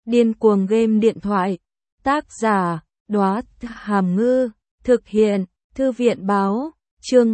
Điên cuồng game điện thoại. Tác giả, Đóa Hàm Ngư. Thực hiện, Thư viện báo. Chương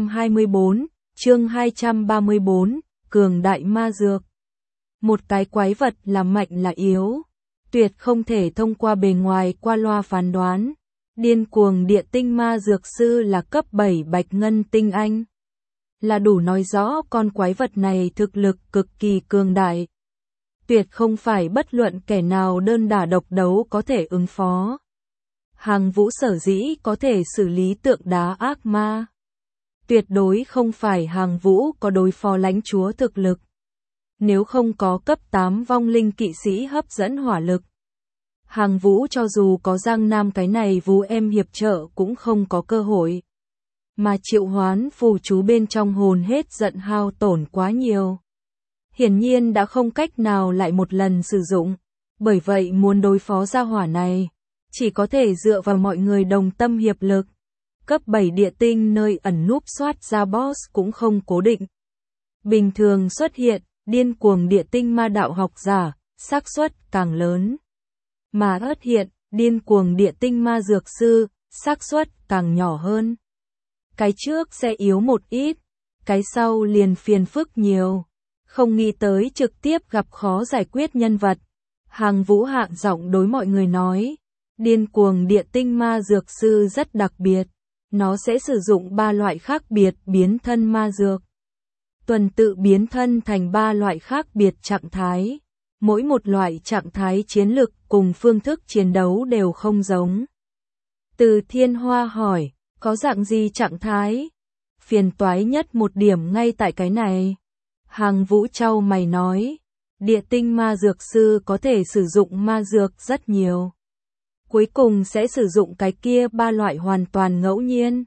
224, chương 234, cường đại ma dược. Một cái quái vật là mạnh là yếu, tuyệt không thể thông qua bề ngoài qua loa phán đoán. Điên cuồng địa tinh ma dược sư là cấp 7 bạch ngân tinh anh. Là đủ nói rõ con quái vật này thực lực cực kỳ cường đại. Tuyệt không phải bất luận kẻ nào đơn đả độc đấu có thể ứng phó. Hàng Vũ sở dĩ có thể xử lý tượng đá ác ma. Tuyệt đối không phải Hàng Vũ có đối phó lãnh chúa thực lực. Nếu không có cấp 8 vong linh kỵ sĩ hấp dẫn hỏa lực. Hàng Vũ cho dù có Giang Nam cái này Vũ em hiệp trợ cũng không có cơ hội. Mà triệu hoán phù chú bên trong hồn hết giận hao tổn quá nhiều. Hiển nhiên đã không cách nào lại một lần sử dụng. Bởi vậy muốn đối phó gia hỏa này, chỉ có thể dựa vào mọi người đồng tâm hiệp lực. Cấp 7 địa tinh nơi ẩn núp soát ra boss cũng không cố định. Bình thường xuất hiện, điên cuồng địa tinh ma đạo học giả, xác suất càng lớn. Mà ớt hiện, điên cuồng địa tinh ma dược sư, xác suất càng nhỏ hơn. Cái trước sẽ yếu một ít, cái sau liền phiền phức nhiều. Không nghĩ tới trực tiếp gặp khó giải quyết nhân vật. Hàng Vũ hạ giọng đối mọi người nói, điên cuồng địa tinh ma dược sư rất đặc biệt. Nó sẽ sử dụng 3 loại khác biệt biến thân ma dược. Tuần tự biến thân thành 3 loại khác biệt trạng thái. Mỗi một loại trạng thái chiến lực cùng phương thức chiến đấu đều không giống. Từ Thiên Hoa hỏi, có dạng gì trạng thái? Phiền toái nhất một điểm ngay tại cái này. Hàng Vũ chau mày nói, địa tinh ma dược sư có thể sử dụng ma dược rất nhiều. Cuối cùng sẽ sử dụng cái kia 3 loại hoàn toàn ngẫu nhiên.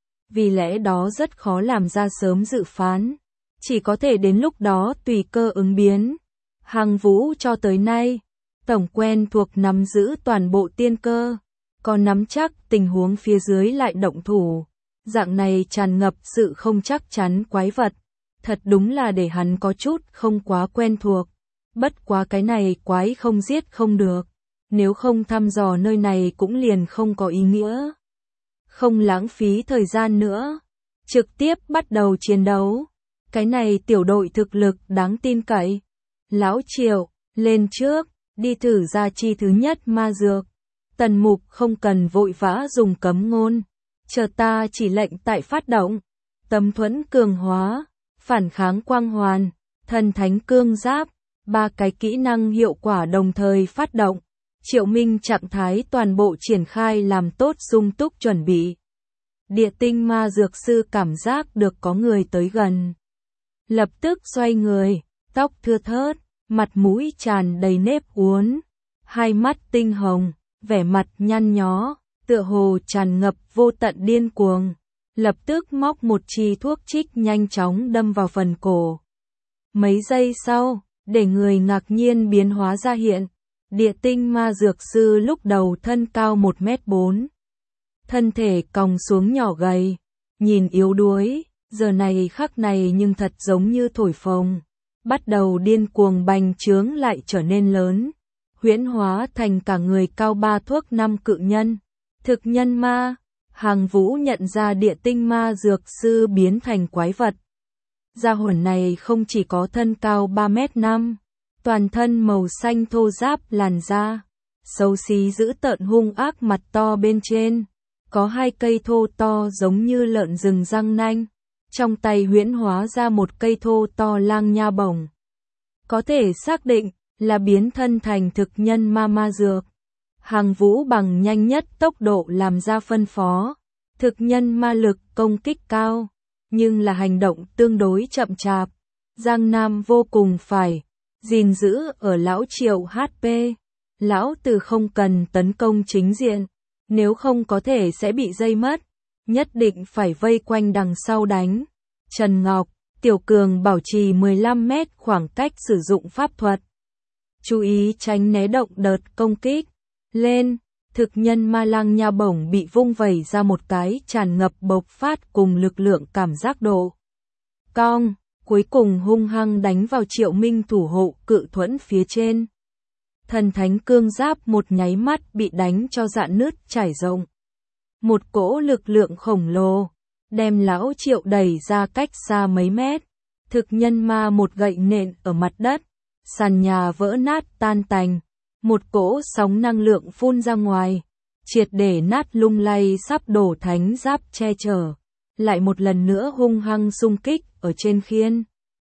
Vì lẽ đó rất khó làm ra sớm dự phán. Chỉ có thể đến lúc đó tùy cơ ứng biến. Hàng Vũ cho tới nay, tổng quen thuộc nắm giữ toàn bộ tiên cơ. Còn nắm chắc tình huống phía dưới lại động thủ. Dạng này tràn ngập sự không chắc chắn quái vật. Thật đúng là để hắn có chút không quá quen thuộc. Bất quá cái này quái không giết không được. Nếu không thăm dò nơi này cũng liền không có ý nghĩa. Không lãng phí thời gian nữa. Trực tiếp bắt đầu chiến đấu. Cái này tiểu đội thực lực đáng tin cậy. Lão Triệu, lên trước, đi thử ra chi thứ nhất ma dược. Tần Mục không cần vội vã dùng cấm ngôn. Chờ ta chỉ lệnh tại phát động. Tâm thuẫn cường hóa, phản kháng quang hoàn, thần thánh cương giáp. 3 cái kỹ năng hiệu quả đồng thời phát động. Triệu Minh trạng thái toàn bộ triển khai làm tốt sung túc chuẩn bị. Địa tinh ma dược sư cảm giác được có người tới gần. Lập tức xoay người, tóc thưa thớt, mặt mũi tràn đầy nếp uốn, hai mắt tinh hồng, vẻ mặt nhăn nhó, tựa hồ tràn ngập vô tận điên cuồng. Lập tức móc một chi thuốc trích nhanh chóng đâm vào phần cổ. Mấy giây sau, để người ngạc nhiên biến hóa ra hiện. Địa tinh ma dược sư lúc đầu thân cao 1m4. Thân thể còng xuống nhỏ gầy. Nhìn yếu đuối, giờ này khắc này nhưng thật giống như thổi phồng. Bắt đầu điên cuồng bành trướng lại trở nên lớn. Huyễn hóa thành cả người cao 3 thước 5 cự nhân. Thực nhân ma. Hàng Vũ nhận ra địa tinh ma dược sư biến thành quái vật. Gia hỏa này không chỉ có thân cao 3m5. Toàn thân màu xanh thô ráp làn da, xấu xí dữ tợn hung ác mặt to bên trên, có 2 cây thô to giống như lợn rừng răng nanh, trong tay huyễn hóa ra một cây thô to lang nha bổng. Có thể xác định là biến thân thành thực nhân ma dược. Hàng Vũ bằng nhanh nhất tốc độ làm ra phân phó, thực nhân ma lực công kích cao, nhưng là hành động tương đối chậm chạp. Giang Nam vô cùng phải gìn giữ ở lão Triệu HP. Lão Từ không cần tấn công chính diện, nếu không có thể sẽ bị dây mất, nhất định phải vây quanh đằng sau đánh. Trần Ngọc, Tiểu Cường bảo trì 15 mét khoảng cách sử dụng pháp thuật. Chú ý tránh né động đợt công kích. Lên, thực nhân ma lang nha bổng bị vung vẩy ra một cái tràn ngập bộc phát cùng lực lượng cảm giác độ. Cong. Cuối cùng hung hăng đánh vào Triệu Minh thủ hộ cự thuẫn phía trên. Thần thánh cương giáp một nháy mắt bị đánh cho rạn nứt trải rộng. Một cỗ lực lượng khổng lồ, đem lão Triệu đẩy ra cách xa mấy mét. Thực nhân ma một gậy nện ở mặt đất, sàn nhà vỡ nát tan tành. Một cỗ sóng năng lượng phun ra ngoài, triệt để nát lung lay sắp đổ thánh giáp che chở. Lại một lần nữa hung hăng xung kích ở trên khiên.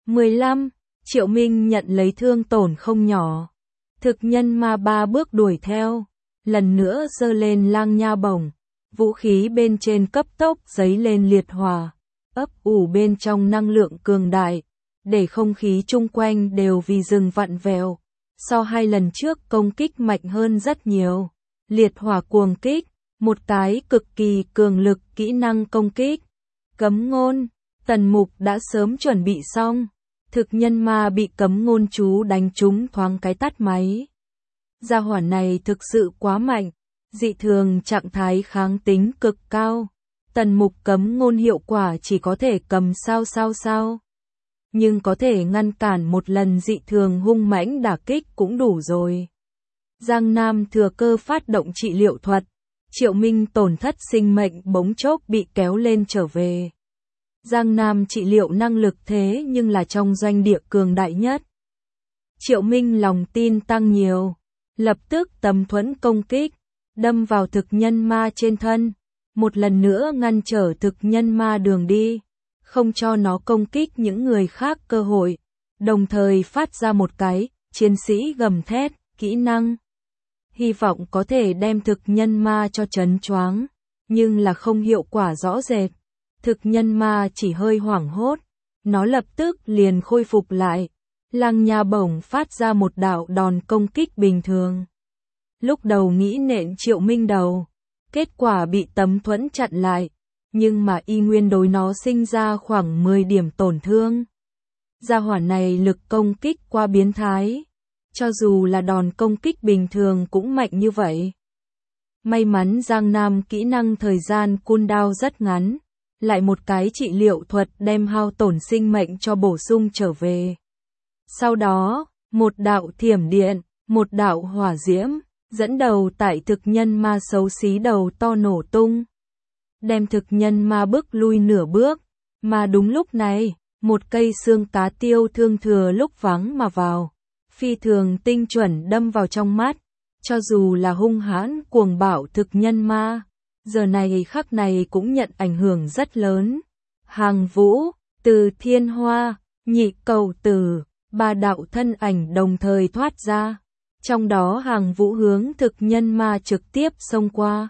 15. Triệu Minh nhận lấy thương tổn không nhỏ. Thực nhân ma 3 bước đuổi theo, lần nữa giơ lên lang nha bổng. Vũ khí bên trên cấp tốc giấy lên liệt hỏa, ấp ủ bên trong năng lượng cường đại, để không khí chung quanh đều vì rừng vặn vẹo. So 2 lần trước công kích mạnh hơn rất nhiều. Liệt hỏa cuồng kích, một cái cực kỳ cường lực kỹ năng công kích. Cấm ngôn, Tần Mục đã sớm chuẩn bị xong. Thực nhân ma bị cấm ngôn chú đánh trúng thoáng cái tắt máy. Gia hỏa này thực sự quá mạnh, dị thường trạng thái kháng tính cực cao. Tần Mục cấm ngôn hiệu quả chỉ có thể cầm sao, nhưng có thể ngăn cản một lần dị thường hung mãnh đả kích cũng đủ rồi. Giang Nam thừa cơ phát động trị liệu thuật, Triệu Minh tổn thất sinh mệnh bỗng chốc bị kéo lên trở về. Giang Nam trị liệu năng lực thế nhưng là trong doanh địa cường đại nhất. Triệu Minh lòng tin tăng nhiều, lập tức tầm thuẫn công kích, đâm vào thực nhân ma trên thân, một lần nữa ngăn trở thực nhân ma đường đi, không cho nó công kích những người khác cơ hội, đồng thời phát ra một cái chiến sĩ gầm thét, kỹ năng. Hy vọng có thể đem thực nhân ma cho trấn choáng, nhưng là không hiệu quả rõ rệt. Thực nhân ma chỉ hơi hoảng hốt, nó lập tức liền khôi phục lại. Lang nha bổng phát ra một đạo đòn công kích bình thường. Lúc đầu nghĩ nện Triệu Minh đầu, kết quả bị tấm thuẫn chặn lại, nhưng mà y nguyên đối nó sinh ra khoảng 10 điểm tổn thương. Gia hỏa này lực công kích quá biến thái, cho dù là đòn công kích bình thường cũng mạnh như vậy. May mắn Giang Nam kỹ năng thời gian cooldown rất ngắn, lại một cái trị liệu thuật đem hao tổn sinh mệnh cho bổ sung trở về. Sau đó, một đạo thiểm điện, một đạo hỏa diễm, dẫn đầu tại thực nhân ma xấu xí đầu to nổ tung. Đem thực nhân ma bước lui nửa bước, mà đúng lúc này, một cây xương cá tiêu thương thừa lúc vắng mà vào. Phi thường tinh chuẩn đâm vào trong mắt, cho dù là hung hãn cuồng bạo thực nhân ma, giờ này khắc này cũng nhận ảnh hưởng rất lớn. Hàng Vũ, Từ Thiên Hoa, Nhị Cầu Tử, 3 đạo thân ảnh đồng thời thoát ra. Trong đó Hàng Vũ hướng thực nhân ma trực tiếp xông qua.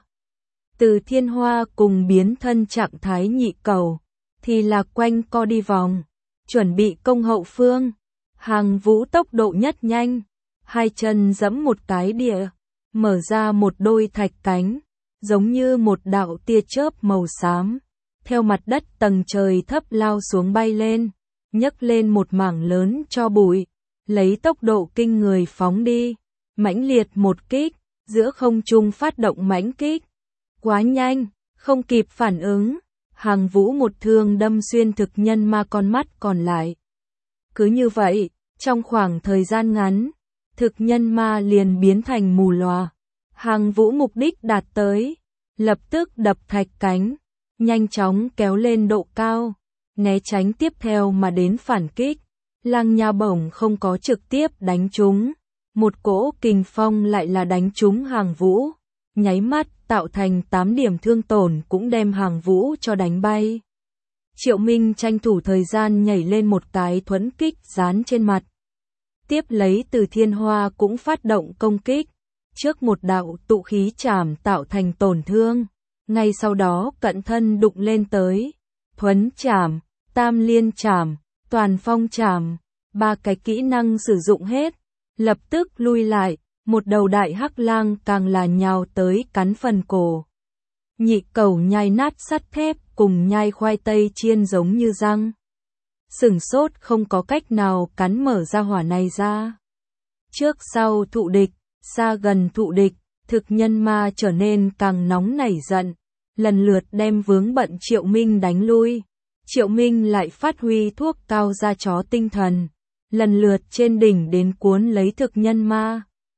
Từ Thiên Hoa cùng biến thân trạng thái Nhị Cầu, thì là quanh co đi vòng, chuẩn bị công hậu phương. Hàng Vũ tốc độ nhất nhanh, 2 chân giẫm một cái địa, mở ra một đôi thạch cánh, giống như một đạo tia chớp màu xám, theo mặt đất tầng trời thấp lao xuống bay lên, nhấc lên một mảng lớn tro bụi, lấy tốc độ kinh người phóng đi, mãnh liệt một kích, giữa không trung phát động mãnh kích. Quá nhanh, không kịp phản ứng, Hàng Vũ một thương đâm xuyên thực nhân ma con mắt còn lại. Cứ như vậy, trong khoảng thời gian ngắn, thực nhân ma liền biến thành mù lòa. Hàng Vũ mục đích đạt tới, lập tức đập thạch cánh, nhanh chóng kéo lên độ cao, né tránh tiếp theo mà đến phản kích. Lang nha bổng không có trực tiếp đánh trúng, một cỗ kình phong lại là đánh trúng Hàng Vũ, nháy mắt tạo thành 8 điểm thương tổn cũng đem Hàng Vũ cho đánh bay. Triệu Minh tranh thủ thời gian nhảy lên một cái thuẫn kích dán trên mặt. Tiếp lấy Từ Thiên Hoa cũng phát động công kích, trước một đạo tụ khí chảm tạo thành tổn thương, ngay sau đó cận thân đụng lên tới, thuẫn chảm, tam liên chảm, toàn phong chảm, 3 cái kỹ năng sử dụng hết, lập tức lui lại, một đầu đại hắc lang càng là nhào tới cắn phần cổ. Nhị Cầu nhai nát sắt thép cùng nhai khoai tây chiên giống như răng. Sửng sốt không có cách nào cắn mở ra hỏa này ra. Trước sau thụ địch, xa gần thụ địch, thực nhân ma trở nên càng nóng nảy giận, lần lượt đem vướng bận Triệu Minh đánh lui. Triệu Minh lại phát huy thuốc cao da chó tinh thần, lần lượt trên đỉnh đến cuốn lấy thực nhân ma.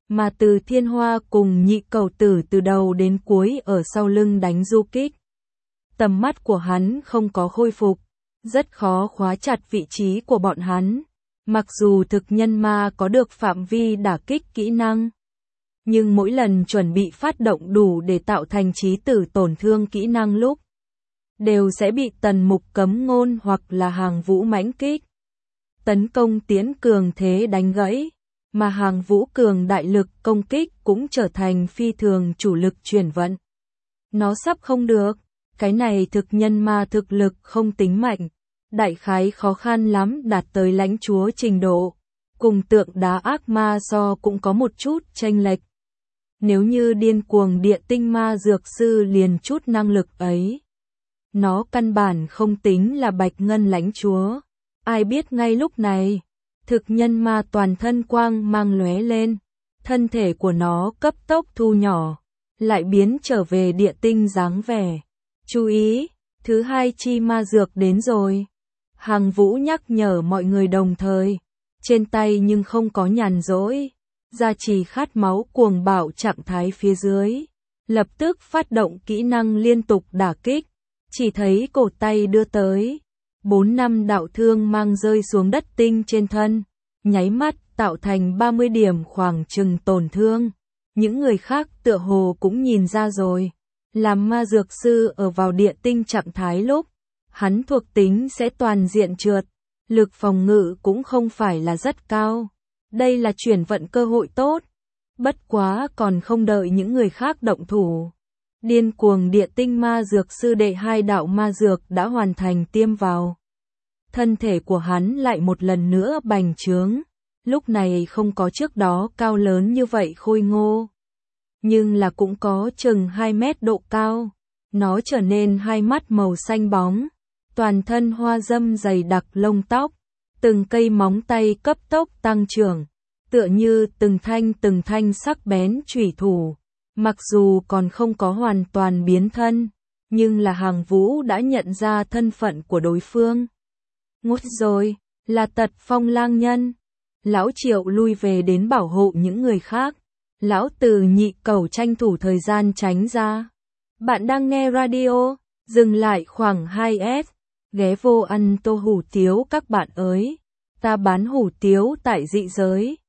mà Từ Thiên Hoa cùng Nhị Cẩu Tử từ đầu đến cuối ở sau lưng đánh du kích. Tầm mắt của hắn không có khôi phục, rất khó khóa chặt vị trí của bọn hắn. Mặc dù thực nhân ma có được phạm vi đả kích kỹ năng, nhưng mỗi lần chuẩn bị phát động đủ để tạo thành chí tử tổn thương kỹ năng lúc, đều sẽ bị Tần Mục cấm ngôn hoặc là Hàng Vũ mãnh kích. Tấn công tiễn cường thế đánh gãy, mà Hàng Vũ cường đại lực công kích cũng trở thành phi thường chủ lực chuyển vận. Nó sắp không được, cái này thực nhân ma thực lực không tính mạnh, đại khái khó khăn lắm đạt tới lãnh chúa trình độ, cùng tượng đá ác ma so cũng có một chút chênh lệch. Nếu như điên cuồng địa tinh ma dược sư liền chút năng lực ấy, nó căn bản không tính là bạch ngân lãnh chúa. Ai biết ngay lúc này, thực nhân ma toàn thân quang mang lóe lên, thân thể của nó cấp tốc thu nhỏ, lại biến trở về địa tinh dáng vẻ. Chú ý, thứ hai chi ma dược đến rồi. Hàng Vũ nhắc nhở mọi người đồng thời, trên tay nhưng không có nhàn rỗi, gia trì khát máu cuồng bạo trạng thái phía dưới, lập tức phát động kỹ năng liên tục đả kích, chỉ thấy cổ tay đưa tới, 4-5 đạo thương mang rơi xuống đất tinh trên thân, nháy mắt tạo thành 30 điểm khoảng chừng tổn thương. Những người khác tựa hồ cũng nhìn ra rồi, làm ma dược sư ở vào địa tinh trạng thái lúc, hắn thuộc tính sẽ toàn diện trượt, lực phòng ngự cũng không phải là rất cao. Đây là chuyển vận cơ hội tốt, bất quá còn không đợi những người khác động thủ. Điên cuồng địa tinh ma dược sư đệ 2 đạo ma dược đã hoàn thành tiêm vào. Thân thể của hắn lại một lần nữa bành trướng, lúc này không có trước đó cao lớn như vậy khôi ngô, nhưng là cũng có chừng 2 mét độ cao. Nó trở nên hai mắt màu xanh bóng, toàn thân hoa dâm dày đặc lông tóc, từng cây móng tay cấp tốc tăng trưởng, tựa như từng thanh sắc bén chủy thủ. Mặc dù còn không có hoàn toàn biến thân, nhưng là Hàng Vũ đã nhận ra thân phận của đối phương. Ngút rồi, là Tật Phong lang nhân. Lão Triệu lui về đến bảo hộ những người khác. Lão Từ Nhị Cẩu tranh thủ thời gian tránh ra. Bạn đang nghe radio, dừng lại khoảng 2S, ghé vô ăn tô hủ tiếu các bạn ơi. Ta bán hủ tiếu tại dị giới.